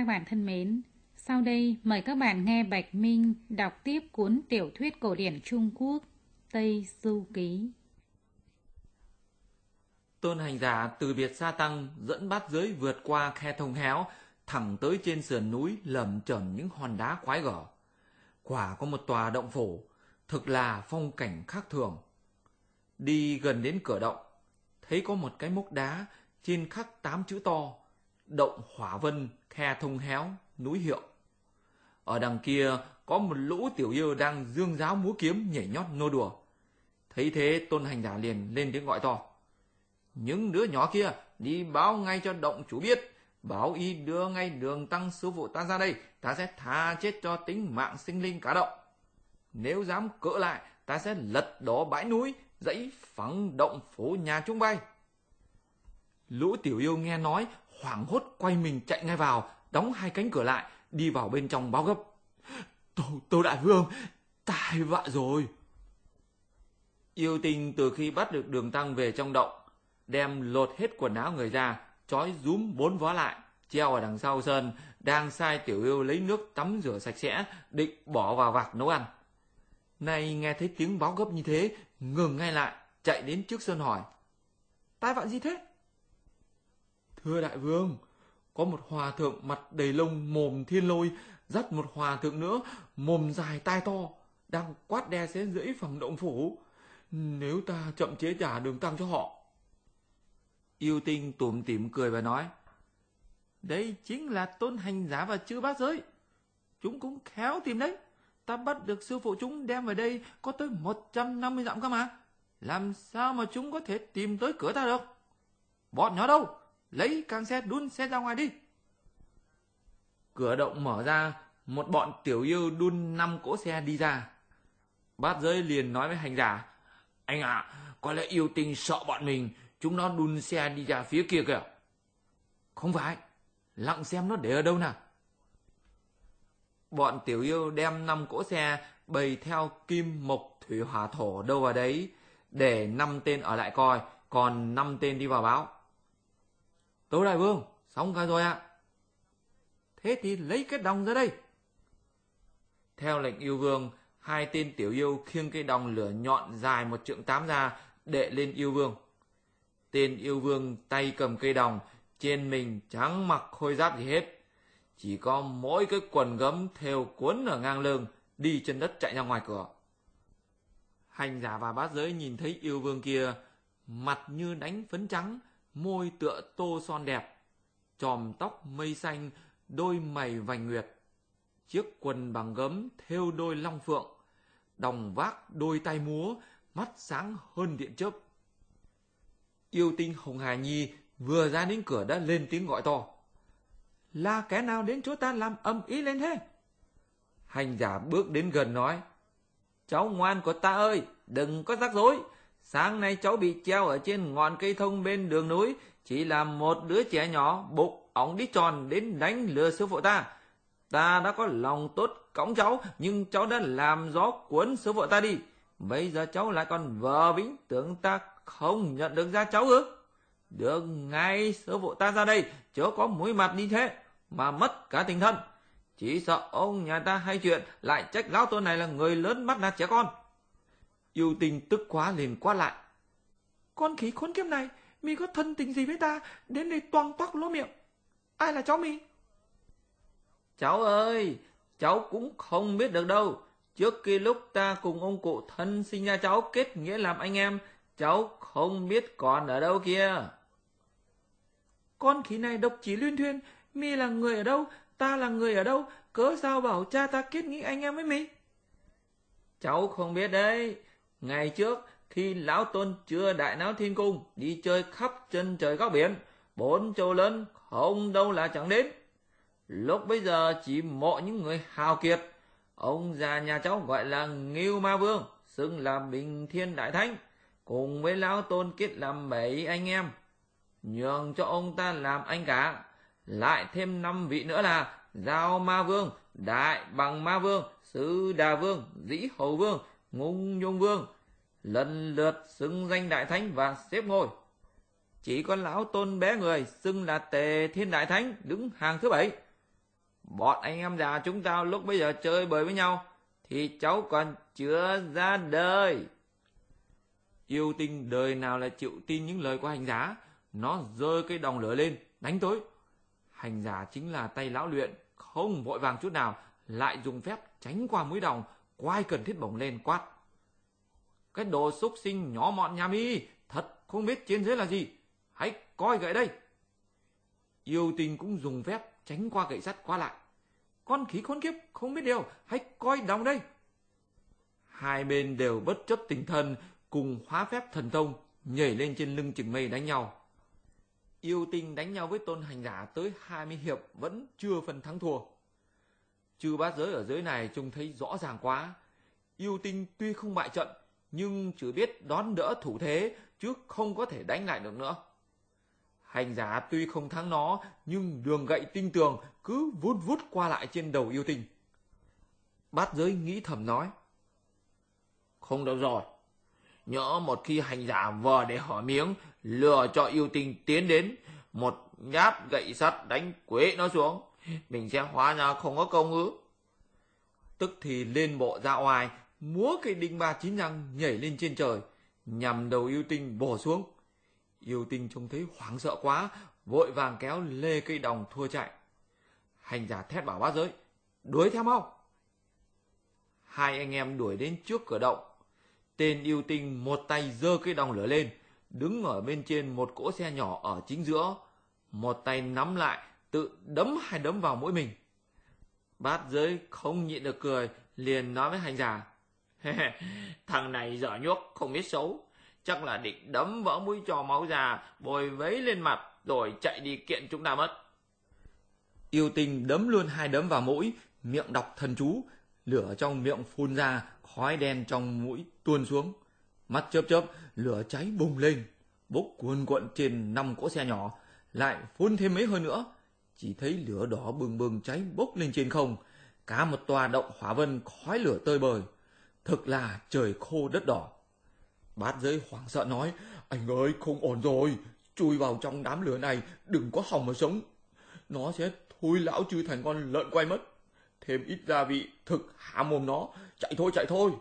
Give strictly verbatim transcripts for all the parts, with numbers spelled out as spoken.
bạn thân mến, sau đây mời các bạn nghe Bạch Minh đọc tiếp cuốn tiểu thuyết cổ điển Trung Quốc Tây Du Ký. Tôn hành giả từ biệt Sa Tăng dẫn bát giới vượt qua khe thông héo, thẳng tới trên sườn núi lởm chởm những hòn đá quái gở. Quả có một tòa động phủ, thực là phong cảnh khác thường. Đi gần đến cửa động, thấy có một cái mốc đá trên khắc tám chữ to: Động Hỏa Vân, khe thông héo, núi Hiệu. Ở đằng kia có một lũ tiểu yêu đang dương giáo múa kiếm nhảy nhót nô đùa. Thấy thế, Tôn hành giả liền lên tiếng gọi to: Những đứa nhỏ kia đi báo ngay cho động chủ biết, bảo y đưa ngay Đường Tăng sư phụ ta ra đây, ta sẽ tha chết cho tính mạng sinh linh cả động. Nếu dám cỡ lại, ta sẽ lật đổ bãi núi, dãy phẳng động phố nhà chúng bay. Lũ tiểu yêu nghe nói, hoảng hốt quay mình chạy ngay vào, đóng hai cánh cửa lại, đi vào bên trong báo gấp: Tô, Tô Đại Vương, tai vạ rồi. Yêu Tinh từ khi bắt được Đường Tăng về trong động, đem lột hết quần áo người ra, trói rúm bốn vó lại, treo ở đằng sau sân, đang sai tiểu yêu lấy nước tắm rửa sạch sẽ, định bỏ vào vạc nấu ăn. Nay nghe thấy tiếng báo gấp như thế, ngừng ngay lại, chạy đến trước sân hỏi: Tai vạ gì thế? Thưa đại vương, có một hòa thượng mặt đầy lông mồm thiên lôi, dắt một hòa thượng nữa mồm dài tai to, đang quát đe xé rẫy phòng động phủ. Nếu ta chậm chế trả Đường Tăng cho họ. Yêu Tinh tủm tỉm cười và nói: Đây chính là Tôn hành giả và chư bát giới. Chúng cũng khéo tìm đấy. Ta bắt được sư phụ chúng đem về đây có tới một trăm năm mươi dặm cơ mà. Làm sao mà chúng có thể tìm tới cửa ta được? Bọn nhỏ đâu? Lấy càng xe đun xe ra ngoài đi. Cửa động mở ra, một bọn tiểu yêu đun năm cỗ xe đi ra. Bát giới liền nói với hành giả: Anh ạ, à, có lẽ Yêu Tinh sợ bọn mình, chúng nó đun xe đi ra phía kia kìa. Không phải, lặng xem nó để ở đâu nào. Bọn tiểu yêu đem năm cỗ xe bày theo kim mộc thủy hỏa thổ đâu vào đấy, để năm tên ở lại coi, còn năm tên đi vào báo: Tấu đại vương, xong cả rồi ạ. À. Thế thì lấy cái đồng ra đây. Theo lệnh yêu vương, hai tên tiểu yêu khiêng cây đồng lửa nhọn dài một trượng tám ra, đệ lên yêu vương. Tên yêu vương tay cầm cây đồng, trên mình chẳng mặc khôi giáp gì hết, chỉ có mỗi cái quần gấm thêu cuốn ở ngang lưng, đi chân đất chạy ra ngoài cửa. Hành giả và bát giới nhìn thấy yêu vương kia, mặt như đánh phấn trắng, môi tựa tô son đẹp, chòm tóc mây xanh, đôi mày vành nguyệt, chiếc quần bằng gấm thêu đôi long phượng, đồng vác đôi tay múa, mắt sáng hơn điện chớp. Yêu Tinh Hồng Hà Nhi vừa ra đến cửa đã lên tiếng gọi to: Là kẻ nào đến chỗ ta làm ầm ĩ lên thế? Hành giả bước đến gần nói: Cháu ngoan của ta ơi, đừng có rắc rối. Sáng nay cháu bị treo ở trên ngọn cây thông bên đường núi, chỉ là một đứa trẻ nhỏ bụng ống đi tròn đến đánh lừa sư phụ ta. Ta đã có lòng tốt cõng cháu, nhưng cháu đã làm gió cuốn sư phụ ta đi. Bây giờ cháu lại còn vờ vĩnh tưởng ta không nhận được ra cháu ư? Được ngay sư phụ ta ra đây, chớ có mũi mặt đi thế mà mất cả tình thân. Chỉ sợ ông nhà ta hay chuyện lại trách lão tôn này là người lớn bắt nạt trẻ con. Yêu Tinh tức quá liền quát lại: Con khỉ khốn kiếp này, mi có thân tình gì với ta đến đây toang toác lỗ miệng? Ai là cháu mi? Cháu ơi, cháu cũng không biết được đâu. Trước khi lúc ta cùng ông cụ thân sinh ra cháu kết nghĩa làm anh em, cháu không biết còn ở đâu kia. Con khỉ này độc chỉ luyên thuyên, mi là người ở đâu, ta là người ở đâu, cớ sao bảo cha ta kết nghĩa anh em với mi? Cháu không biết đấy. Ngày trước, khi lão tôn chưa đại náo thiên cung, đi chơi khắp chân trời góc biển, bốn châu lớn không đâu là chẳng đến. Lúc bây giờ chỉ mộ những người hào kiệt. Ông già nhà cháu gọi là Ngưu Ma Vương, xưng là Bình Thiên Đại Thánh, cùng với lão tôn kết làm bảy anh em, nhường cho ông ta làm anh cả. Lại thêm năm vị nữa là Giao Ma Vương, Đại Bằng Ma Vương, Sư Đà Vương, Dĩ Hầu Vương, Ngung Nhung Vương, lần lượt xưng danh Đại Thánh và xếp ngôi. Chỉ có lão tôn bé người xưng là Tề Thiên Đại Thánh đứng hàng thứ bảy. bọn anh em già chúng ta lúc bây giờ chơi bời với nhau, thì cháu còn chưa ra đời. Yêu Tinh đời nào là chịu tin những lời của hành giả. Nó giơ cây đòng lửa lên, đánh tới. Hành giả chính là tay lão luyện, không vội vàng chút nào, lại dùng phép tránh qua mũi đòng, quay cần thiết bổng lên quát: cái đồ xúc sinh nhỏ mọn nhà mi, thật không biết trên dưới là gì, hãy coi gậy đây. Yêu Tinh cũng dùng phép tránh qua gậy sắt qua lại: con khỉ khốn kiếp, không biết điều, hãy coi đòng đây. Hai bên đều bất chấp tình thân, cùng hóa phép thần thông, nhảy lên trên lưng chừng mây đánh nhau. Yêu Tinh đánh nhau với Tôn hành giả tới hai mươi hiệp vẫn chưa phân thắng thua. Chư bát giới ở dưới này trông thấy rõ ràng quá. Yêu Tinh tuy không bại trận, nhưng chỉ biết đón đỡ thủ thế, chứ không có thể đánh lại được nữa. Hành giả tuy không thắng nó, nhưng đường gậy tinh tường cứ vút vút qua lại trên đầu Yêu Tinh. Bát giới nghĩ thầm nói: không đâu rồi, nhỡ một khi hành giả vờ để hở miếng, lừa cho Yêu Tinh tiến đến, một nhát gậy sắt đánh quế nó xuống, mình sẽ hóa ra không có công ư. Tức thì lên bộ ra oai, múa cây đinh ba chín răng nhảy lên trên trời, nhằm đầu Yêu Tinh bổ xuống. Yêu Tinh trông thấy hoảng sợ quá, vội vàng kéo lê cây đòng thua chạy. Hành giả thét bảo bát giới: đuổi theo mau. Hai anh em đuổi đến trước cửa động. Tên Yêu Tinh một tay giơ cây đòng lửa lên, đứng ở bên trên một cỗ xe nhỏ ở chính giữa, một tay nắm lại, tự đấm hai đấm vào mũi mình. Bát giới không nhịn được cười, liền nói với hành giả: thằng này dở nhuốc không biết xấu, chắc là định đấm vỡ mũi cho máu già, bồi vấy lên mặt rồi chạy đi kiện chúng ta mất. Yêu Tinh đấm luôn hai đấm vào mũi, miệng đọc thần chú, lửa trong miệng phun ra, khói đen trong mũi tuôn xuống. Mắt chớp chớp, lửa cháy bùng lên, bốc cuồn cuộn trên năm cỗ xe nhỏ, lại phun thêm mấy hơi nữa. Chỉ thấy lửa đỏ bừng bừng cháy bốc lên trên không, cả một tòa động hỏa vân khói lửa tơi bời. Thực là trời khô đất đỏ. Bát giới hoảng sợ nói: anh ơi, không ổn rồi, chui vào trong đám lửa này, đừng có hòng mà sống. Nó sẽ thui lão chư thành con lợn quay mất. Thêm ít gia vị, thực há mồm nó, chạy thôi chạy thôi.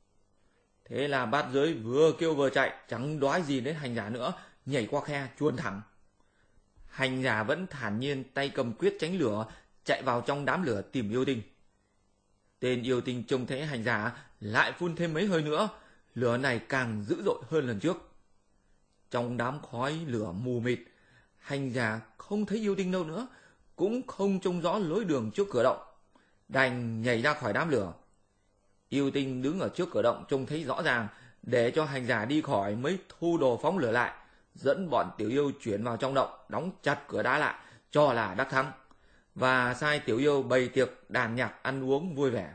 Thế là bát giới vừa kêu vừa chạy, chẳng đoái gì đến hành giả nữa, nhảy qua khe chuồn thẳng. Hành giả vẫn thản nhiên tay cầm quyết tránh lửa, chạy vào trong đám lửa tìm Yêu Tinh. Tên Yêu Tinh trông thấy hành giả lại phun thêm mấy hơi nữa, lửa này càng dữ dội hơn lần trước. Trong đám khói lửa mù mịt, hành giả không thấy Yêu Tinh đâu nữa, cũng không trông rõ lối đường trước cửa động, đành nhảy ra khỏi đám lửa. Yêu Tinh đứng ở trước cửa động trông thấy rõ ràng, để cho hành giả đi khỏi mới thu đồ phóng lửa lại, dẫn bọn tiểu yêu chuyển vào trong động, đóng chặt cửa đá lại, cho là đắc thắng, và sai tiểu yêu bày tiệc đàn nhạc ăn uống vui vẻ.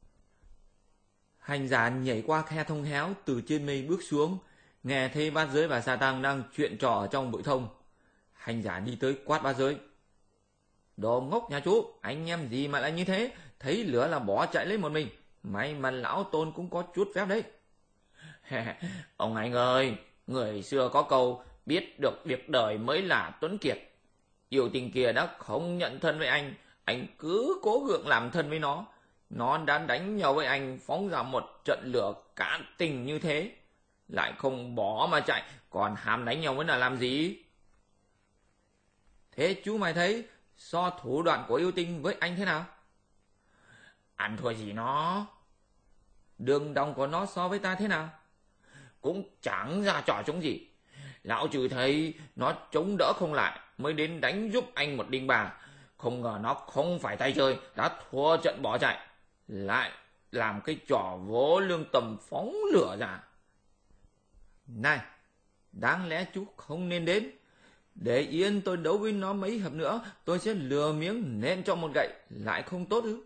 Hành giả nhảy qua khe thông héo từ trên mây bước xuống, nghe thấy bát giới và sa tăng đang chuyện trò ở trong bụi thông. Hành giả đi tới quát bát giới: đồ ngốc nhà chú, anh em gì mà lại như thế, thấy lửa là bỏ chạy lấy một mình, may mà lão Tôn cũng có chút phép đấy. Ông anh ơi, người xưa có câu biết được việc đời mới là tuấn kiệt. Yêu Tinh kia đã không nhận thân với anh, anh cứ cố gượng làm thân với nó. Nó đã đánh nhau với anh, phóng ra một trận lửa cạn tình như thế, lại không bỏ mà chạy, còn hàm đánh nhau với là làm gì? Thế chú mày thấy so thủ đoạn của Yêu Tinh với anh thế nào? Ăn thua gì nó. Đường đồng của nó so với ta thế nào? Cũng chẳng ra trò chống gì. Lão trừ thấy nó chống đỡ không lại, mới đến đánh giúp anh một đinh bà. Không ngờ nó không phải tay chơi, đã thua trận bỏ chạy, lại làm cái trò vô lương tầm phóng lửa ra. Này, đáng lẽ chú không nên đến. Để yên tôi đấu với nó mấy hiệp nữa, tôi sẽ lừa miếng nện cho một gậy, lại không tốt ư?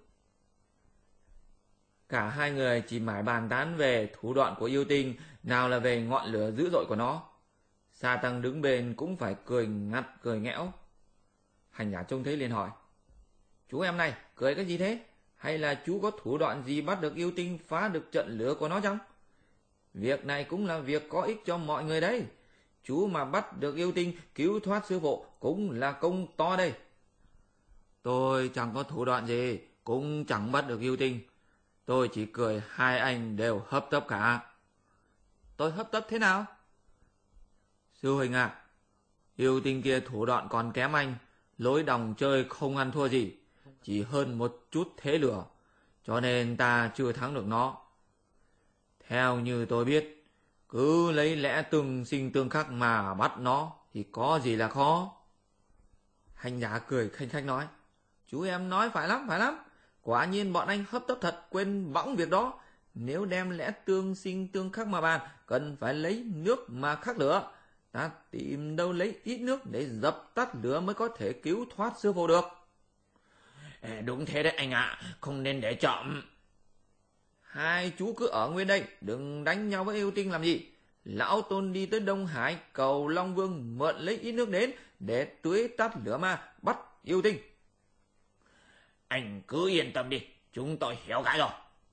Cả hai người chỉ mải bàn tán về thủ đoạn của Yêu Tinh, nào là về ngọn lửa dữ dội của nó. Sa tăng đứng bên cũng phải cười ngặt cười nghẽo. Hành giả trông thấy liền hỏi: chú em này, cười cái gì thế? Hay là chú có thủ đoạn gì bắt được Yêu Tinh phá được trận lửa của nó chăng? Việc này cũng là việc có ích cho mọi người đấy. Chú mà bắt được Yêu Tinh cứu thoát sư phụ cũng là công to đây. Tôi chẳng có thủ đoạn gì, cũng chẳng bắt được yêu tinh. Tôi chỉ cười hai anh đều hấp tấp cả. Tôi hấp tấp thế nào? Sư huynh à, yêu tinh kia thủ đoạn còn kém anh, lối đồng chơi không ăn thua gì, chỉ hơn một chút thế lửa, cho nên ta chưa thắng được nó. Theo như tôi biết, cứ lấy lẽ tương sinh tương khắc mà bắt nó thì có gì là khó. Hành giả cười khanh khách nói, chú em nói phải lắm, phải lắm. Quả nhiên bọn anh hấp tấp thật, quên bẵng việc đó. Nếu đem lẽ tương sinh tương khắc mà bàn, cần phải lấy nước mà khắc lửa. Ta tìm đâu lấy ít nước để dập tắt lửa mới có thể cứu thoát sư phụ được. Đúng thế đấy anh ạ, à, không nên để chậm. Hai chú cứ ở nguyên đây, đừng đánh nhau với yêu tinh làm gì. Lão Tôn đi tới Đông Hải cầu Long Vương mượn lấy ít nước đến để tưới tắt lửa ma bắt yêu tinh. Anh cứ yên tâm đi, chúng tôi hiểu cả rồi.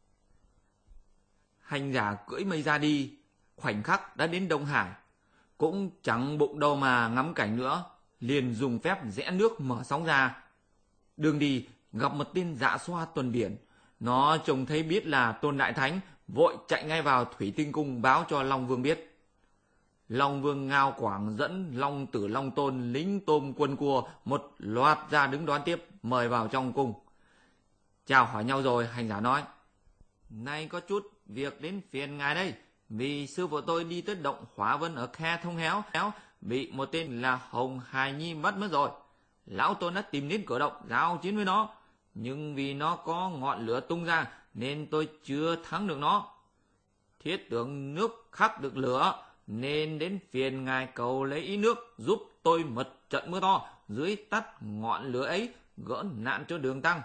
Hành giả cưỡi mây ra đi, khoảnh khắc đã đến Đông Hải. Cũng chẳng bụng đâu mà ngắm cảnh nữa, liền dùng phép rẽ nước mở sóng ra. Đường đi gặp một tên dạ xoa tuần biển. Nó trông thấy biết là Tôn Đại Thánh, vội chạy ngay vào Thủy Tinh Cung báo cho Long Vương biết. Long Vương Ngao Quảng dẫn Long Tử Long Tôn lính tôm quân cua một loạt ra đứng đón tiếp, mời vào trong cung. Chào hỏi nhau rồi, hành giả nói, nay có chút việc đến phiền ngài đây, vì sư phụ tôi đi tới động Hỏa Vân ở khe Thông Héo, bị một tên là Hồng Hài Nhi bắt mất rồi. Lão Tôn đã tìm đến cửa động giao chiến với nó, nhưng vì nó có ngọn lửa tung ra nên tôi chưa thắng được nó. Thiết tưởng nước khắc được lửa, nên đến phiền ngài cầu lấy ít nước giúp tôi một trận mưa to, dưới tắt ngọn lửa ấy, gỡ nạn cho đường tăng.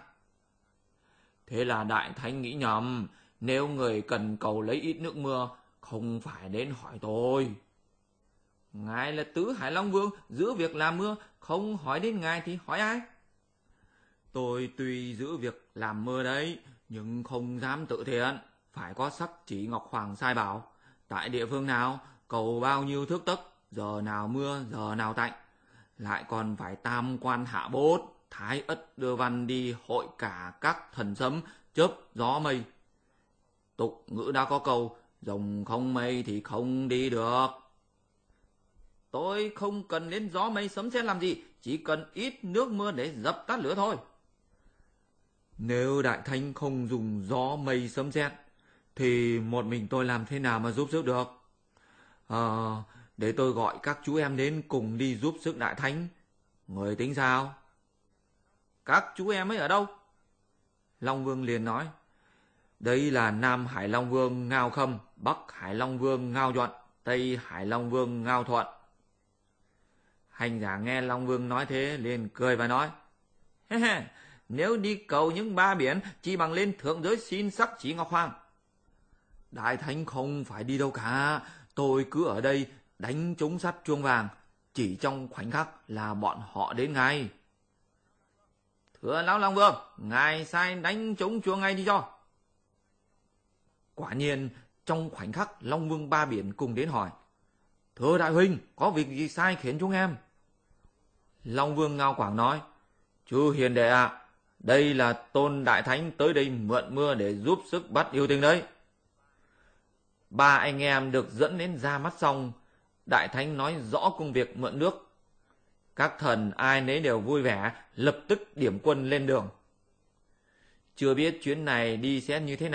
Thế là Đại Thánh nghĩ nhầm, nếu người cần cầu lấy ít nước mưa, không phải đến hỏi tôi. Ngài là Tứ Hải Long Vương, giữ việc làm mưa, không hỏi đến ngài thì hỏi ai? Tôi tuy giữ việc làm mưa đấy, nhưng không dám tự thiện, phải có sắc chỉ Ngọc Hoàng sai bảo. Tại địa phương nào, cầu bao nhiêu thước tấc, giờ nào mưa, giờ nào tạnh. Lại còn phải tam quan hạ bốt, Thái Ất đưa văn đi hội cả các thần sấm, chớp, gió mây. Tục ngữ đã có câu, rồng không mây thì không đi được. Tôi không cần đến gió mây sấm sét làm gì, chỉ cần ít nước mưa để dập tắt lửa thôi. Nếu Đại Thánh không dùng gió mây sấm sét, thì một mình tôi làm thế nào mà giúp sức được? Ờ, để tôi gọi các chú em đến cùng đi giúp sức Đại Thánh. Người tính sao? Các chú em ấy ở đâu? Long Vương liền nói, đây là Nam Hải Long Vương Ngao Khâm, Bắc Hải Long Vương Ngao Nhuận, Tây Hải Long Vương Ngao Thuận. Hành giả nghe Long Vương nói thế liền cười và nói, he he, nếu đi cầu những ba biển, chỉ bằng lên thượng giới xin sắc chỉ Ngọc Hoàng. Đại Thánh không phải đi đâu cả, tôi cứ ở đây đánh trống sắt chuông vàng, chỉ trong khoảnh khắc là bọn họ đến ngay. Thưa lão Long Vương, ngài sai đánh trống chuông ngay đi cho. Quả nhiên, trong khoảnh khắc Long Vương ba biển cùng đến hỏi, thưa đại huynh, có việc gì sai khiến chúng em? Long Vương Ngao Quảng nói, chư hiền đệ ạ, à, đây là Tôn Đại Thánh tới đây mượn mưa để giúp sức bắt yêu tinh đấy. Ba anh em được dẫn đến ra mắt xong, Đại Thánh nói rõ công việc mượn nước. Các thần ai nấy đều vui vẻ, lập tức điểm quân lên đường. Chưa biết chuyến này đi sẽ như thế nào.